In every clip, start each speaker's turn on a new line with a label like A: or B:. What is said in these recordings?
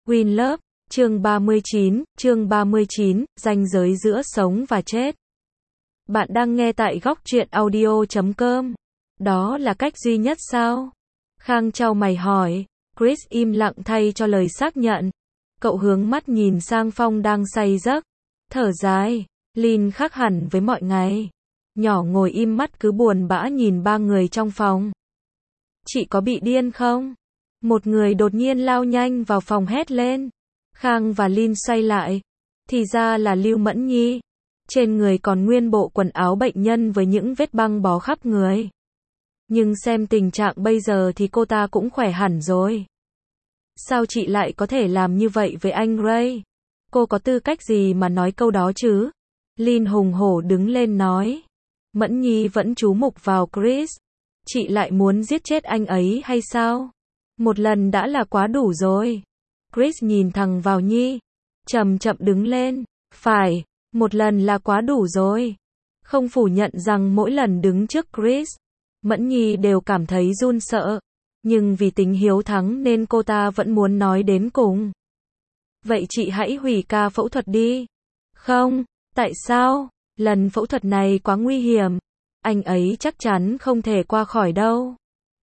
A: Win Love, chương 39, ranh giới giữa sống và chết. Bạn đang nghe tại góc truyện audio.com. Đó là cách duy nhất sao? Khang chau mày hỏi. Chris im lặng thay cho lời xác nhận. Cậu hướng mắt nhìn sang Phong đang say giấc. Thở dài. Lin khác hẳn với mọi ngày. Nhỏ ngồi im mắt cứ buồn bã nhìn ba người trong phòng. Chị có bị điên không? Một người đột nhiên lao nhanh vào phòng hét lên. Khang và Lin xoay lại. Thì ra là Lưu Mẫn Nhi. Trên người còn nguyên bộ quần áo bệnh nhân với những vết băng bó khắp người. Nhưng xem tình trạng bây giờ thì cô ta cũng khỏe hẳn rồi. Sao chị lại có thể làm như vậy với anh Ray? Cô có tư cách gì mà nói câu đó chứ? Lin hùng hổ đứng lên nói. Mẫn Nhi vẫn chú mục vào Chris. Chị lại muốn giết chết anh ấy hay sao? Một lần đã là quá đủ rồi. Chris nhìn thẳng vào Nhi. Chậm chậm đứng lên. Phải, một lần là quá đủ rồi. Không phủ nhận rằng mỗi lần đứng trước Chris, Mẫn Nhi đều cảm thấy run sợ. Nhưng vì tính hiếu thắng nên cô ta vẫn muốn nói đến cùng. Vậy chị hãy hủy ca phẫu thuật đi. Không, tại sao? Lần phẫu thuật này quá nguy hiểm. Anh ấy chắc chắn không thể qua khỏi đâu.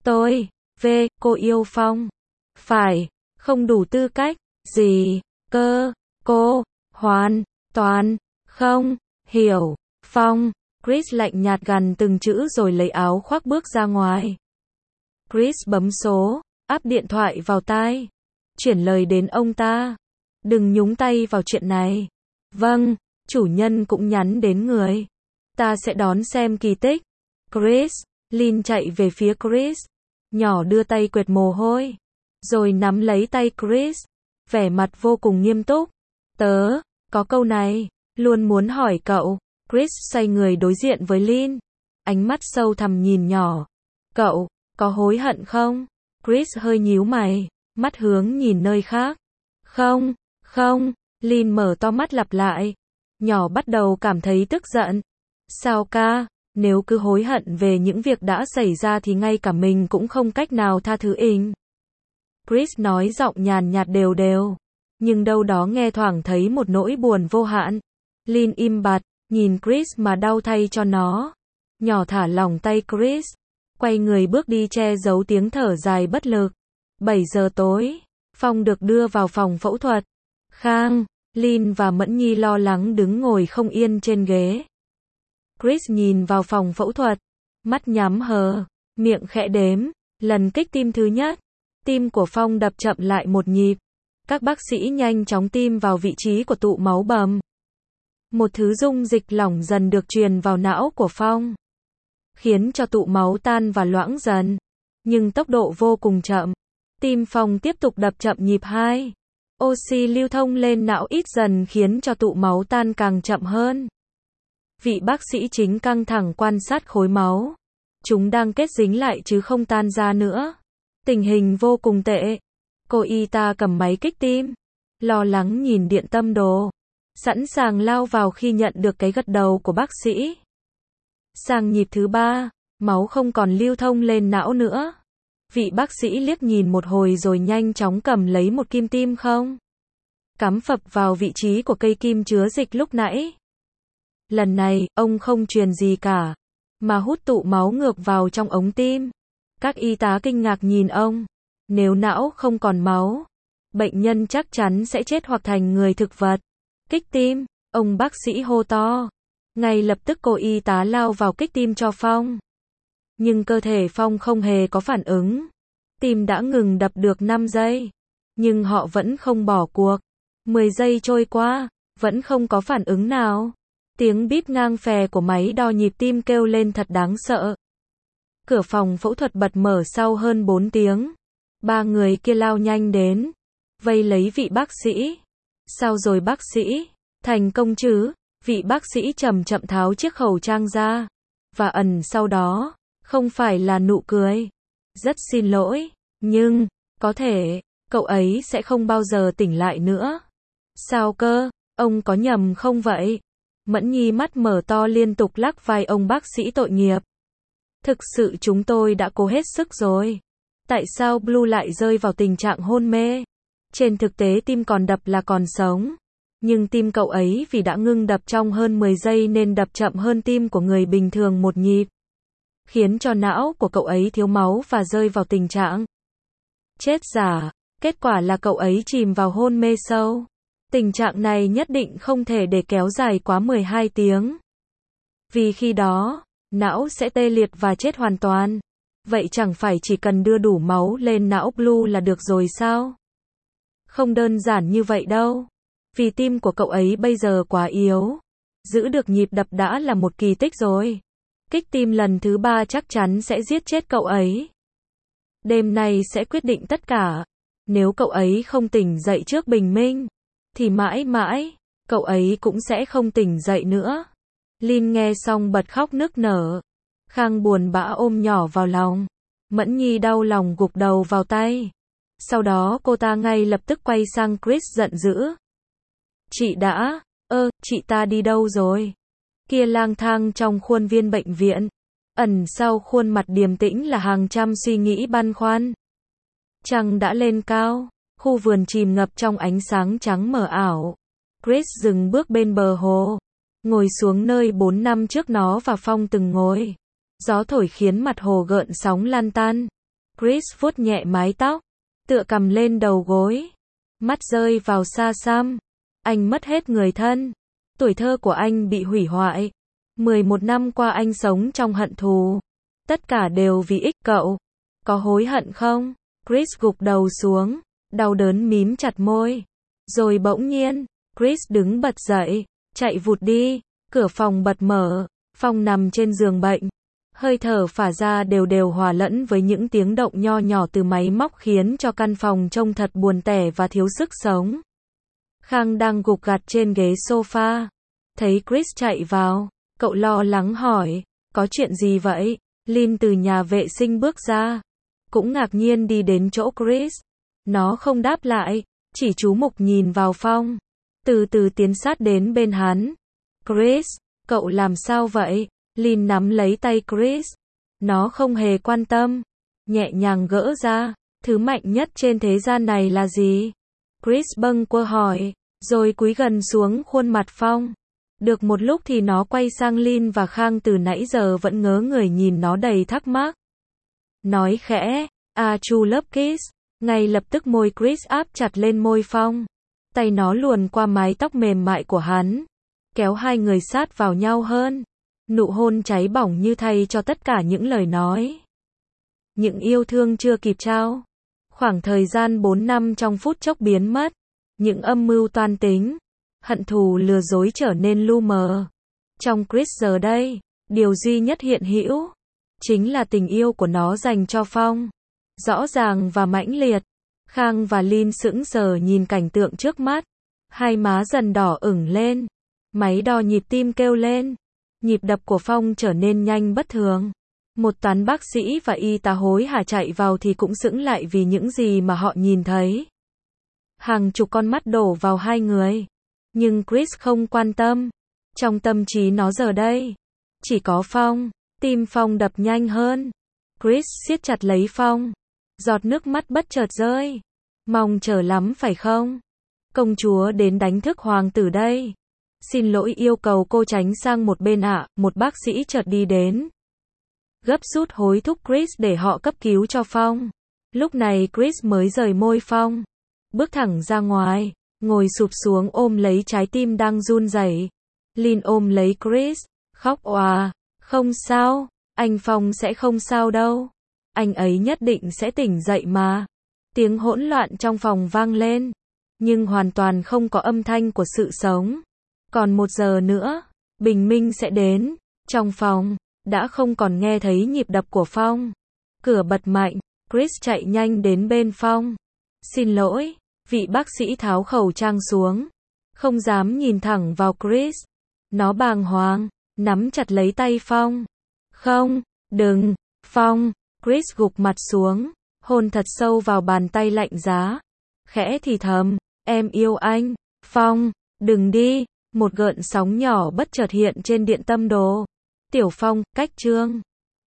A: Cô yêu Phong. Phải, không đủ tư cách. Gì? Cơ? Cô? Hoàn toàn không hiểu. Phong. Chris lạnh nhạt gằn từng chữ rồi lấy áo khoác bước ra ngoài. Chris bấm số, áp điện thoại vào tai. Chuyển lời đến ông ta. Đừng nhúng tay vào chuyện này. Vâng, chủ nhân cũng nhắn đến người. Ta sẽ đón xem kỳ tích. Chris. Lin chạy về phía Chris. Nhỏ đưa tay quệt mồ hôi. Rồi nắm lấy tay Chris. Vẻ mặt vô cùng nghiêm túc. Tớ, có câu này, luôn muốn hỏi cậu. Chris xoay người đối diện với Lin. Ánh mắt sâu thẳm nhìn nhỏ. Cậu, có hối hận không? Chris hơi nhíu mày, mắt hướng nhìn nơi khác. Không. Lin mở to mắt lặp lại. Nhỏ bắt đầu cảm thấy tức giận. Sao ca? Nếu cứ hối hận về những việc đã xảy ra thì ngay cả mình cũng không cách nào tha thứ inh. Chris nói giọng nhàn nhạt đều đều. Nhưng đâu đó nghe thoảng thấy một nỗi buồn vô hạn. Lin im bặt, nhìn Chris mà đau thay cho nó. Nhỏ thả lỏng tay Chris. Quay người bước đi che giấu tiếng thở dài bất lực. 7 giờ tối. Phong được đưa vào phòng phẫu thuật. Khang, Lin và Mẫn Nhi lo lắng đứng ngồi không yên trên ghế. Chris nhìn vào phòng phẫu thuật. Mắt nhắm hờ. Miệng khẽ đếm. Lần kích tim thứ nhất. Tim của Phong đập chậm lại một nhịp. Các bác sĩ nhanh chóng tim vào vị trí của tụ máu bầm. Một thứ dung dịch lỏng dần được truyền vào não của Phong. Khiến cho tụ máu tan và loãng dần. Nhưng tốc độ vô cùng chậm. Tim Phong tiếp tục đập chậm nhịp 2. Oxy lưu thông lên não ít dần khiến cho tụ máu tan càng chậm hơn. Vị bác sĩ chính căng thẳng quan sát khối máu. Chúng đang kết dính lại chứ không tan ra nữa. Tình hình vô cùng tệ. Cô y tá cầm máy kích tim. Lo lắng nhìn điện tâm đồ. Sẵn sàng lao vào khi nhận được cái gật đầu của bác sĩ. Sang nhịp thứ 3, máu không còn lưu thông lên não nữa. Vị bác sĩ liếc nhìn một hồi rồi nhanh chóng cầm lấy một kim tim không. Cắm phập vào vị trí của cây kim chứa dịch lúc nãy. Lần này, ông không truyền gì cả, mà hút tụ máu ngược vào trong ống tim. Các y tá kinh ngạc nhìn ông. Nếu não không còn máu, bệnh nhân chắc chắn sẽ chết hoặc thành người thực vật. Kích tim, ông bác sĩ hô to. Ngay lập tức cô y tá lao vào kích tim cho Phong. Nhưng cơ thể Phong không hề có phản ứng. Tim đã ngừng đập được 5 giây. Nhưng họ vẫn không bỏ cuộc. 10 giây trôi qua, vẫn không có phản ứng nào. Tiếng bíp ngang phè của máy đo nhịp tim kêu lên thật đáng sợ. Cửa phòng phẫu thuật bật mở sau hơn 4 tiếng. 3 người kia lao nhanh đến. Vây lấy vị bác sĩ. Sao rồi bác sĩ? Thành công chứ? Vị bác sĩ chậm chậm tháo chiếc khẩu trang ra. Và ẩn sau đó, không phải là nụ cười. Rất xin lỗi, nhưng, có thể, cậu ấy sẽ không bao giờ tỉnh lại nữa. Sao cơ? Ông có nhầm không vậy? Mẫn Nhi mắt mở to liên tục lắc vai ông bác sĩ tội nghiệp. Thực sự chúng tôi đã cố hết sức rồi. Tại sao Blue lại rơi vào tình trạng hôn mê? Trên thực tế tim còn đập là còn sống. Nhưng tim cậu ấy vì đã ngưng đập trong hơn 10 giây nên đập chậm hơn tim của người bình thường một nhịp. Khiến cho não của cậu ấy thiếu máu và rơi vào tình trạng chết giả. Kết quả là cậu ấy chìm vào hôn mê sâu. Tình trạng này nhất định không thể để kéo dài quá 12 tiếng. Vì khi đó, não sẽ tê liệt và chết hoàn toàn. Vậy chẳng phải chỉ cần đưa đủ máu lên não Blue là được rồi sao? Không đơn giản như vậy đâu. Vì tim của cậu ấy bây giờ quá yếu. Giữ được nhịp đập đã là một kỳ tích rồi. Kích tim lần thứ 3 chắc chắn sẽ giết chết cậu ấy. Đêm nay sẽ quyết định tất cả. Nếu cậu ấy không tỉnh dậy trước bình minh, thì mãi mãi, cậu ấy cũng sẽ không tỉnh dậy nữa. Lin nghe xong bật khóc nức nở. Khang buồn bã ôm nhỏ vào lòng. Mẫn Nhi đau lòng gục đầu vào tay. Sau đó cô ta ngay lập tức quay sang Chris giận dữ. Chị đã, chị ta đi đâu rồi? Kia lang thang trong khuôn viên bệnh viện. Ẩn sau khuôn mặt điềm tĩnh là hàng trăm suy nghĩ băn khoăn. Trăng đã lên cao. Khu vườn chìm ngập trong ánh sáng trắng mờ ảo. Chris dừng bước bên bờ hồ. Ngồi xuống nơi 4 năm trước nó và Phong từng ngồi. Gió thổi khiến mặt hồ gợn sóng lan tan. Chris vuốt nhẹ mái tóc. Tựa cầm lên đầu gối. Mắt rơi vào xa xăm. Anh mất hết người thân. Tuổi thơ của anh bị hủy hoại. 11 năm qua anh sống trong hận thù. Tất cả đều vì ích cậu. Có hối hận không? Chris gục đầu xuống. Đau đớn mím chặt môi. Rồi bỗng nhiên, Chris đứng bật dậy. Chạy vụt đi. Cửa phòng bật mở. Phong nằm trên giường bệnh. Hơi thở phả ra đều đều hòa lẫn với những tiếng động nho nhỏ từ máy móc khiến cho căn phòng trông thật buồn tẻ và thiếu sức sống. Khang đang gục gặt trên ghế sofa. Thấy Chris chạy vào, cậu lo lắng hỏi, có chuyện gì vậy? Lin từ nhà vệ sinh bước ra, cũng ngạc nhiên đi đến chỗ Chris. Nó không đáp lại, chỉ chú mục nhìn vào Phong. Từ từ tiến sát đến bên hắn. Chris, cậu làm sao vậy? Lin nắm lấy tay Chris. Nó không hề quan tâm. Nhẹ nhàng gỡ ra. Thứ mạnh nhất trên thế gian này là gì? Chris bâng quơ hỏi. Rồi cúi gần xuống khuôn mặt Phong. Được một lúc thì nó quay sang Lin và Khang từ nãy giờ vẫn ngớ người nhìn nó đầy thắc mắc. Nói khẽ. True love kiss. Ngay lập tức môi Chris áp chặt lên môi Phong. Tay nó luồn qua mái tóc mềm mại của hắn. Kéo hai người sát vào nhau hơn. Nụ hôn cháy bỏng như thay cho tất cả những lời nói. Những yêu thương chưa kịp trao. Khoảng thời gian 4 năm trong phút chốc biến mất. Những âm mưu toan tính. Hận thù lừa dối trở nên lu mờ. Trong Chris giờ đây, điều duy nhất hiện hữu chính là tình yêu của nó dành cho Phong. Rõ ràng và mãnh liệt. Khang và Lin sững sờ nhìn cảnh tượng trước mắt. Hai má dần đỏ ửng lên. Máy đo nhịp tim kêu lên. Nhịp đập của Phong trở nên nhanh bất thường. Một toán bác sĩ và y tá hối hả chạy vào thì cũng sững lại vì những gì mà họ nhìn thấy. Hàng chục con mắt đổ vào hai người. Nhưng Chris không quan tâm. Trong tâm trí nó giờ đây, chỉ có Phong. Tim Phong đập nhanh hơn. Chris siết chặt lấy Phong. Giọt nước mắt bất chợt rơi. Mong chờ lắm phải không? Công chúa đến đánh thức hoàng tử đây. Xin lỗi, yêu cầu cô tránh sang một bên ạ. Một bác sĩ chợt đi đến. Gấp rút hối thúc Chris để họ cấp cứu cho Phong. Lúc này Chris mới rời môi Phong. Bước thẳng ra ngoài. Ngồi sụp xuống ôm lấy trái tim đang run rẩy. Lin ôm lấy Chris. Khóc òa. Không sao. Anh Phong sẽ không sao đâu. Anh ấy nhất định sẽ tỉnh dậy mà. Tiếng hỗn loạn trong phòng vang lên. Nhưng hoàn toàn không có âm thanh của sự sống. Còn 1 giờ nữa, bình minh sẽ đến. Trong phòng, đã không còn nghe thấy nhịp đập của Phong. Cửa bật mạnh, Chris chạy nhanh đến bên Phong. Xin lỗi, vị bác sĩ tháo khẩu trang xuống. Không dám nhìn thẳng vào Chris. Nó bàng hoàng, nắm chặt lấy tay Phong. Không, đừng, Phong. Chris gục mặt xuống, hôn thật sâu vào bàn tay lạnh giá. Khẽ thì thầm, em yêu anh. Phong, đừng đi. Một gợn sóng nhỏ bất chợt hiện trên điện tâm đồ. Tiểu Phong, cách chương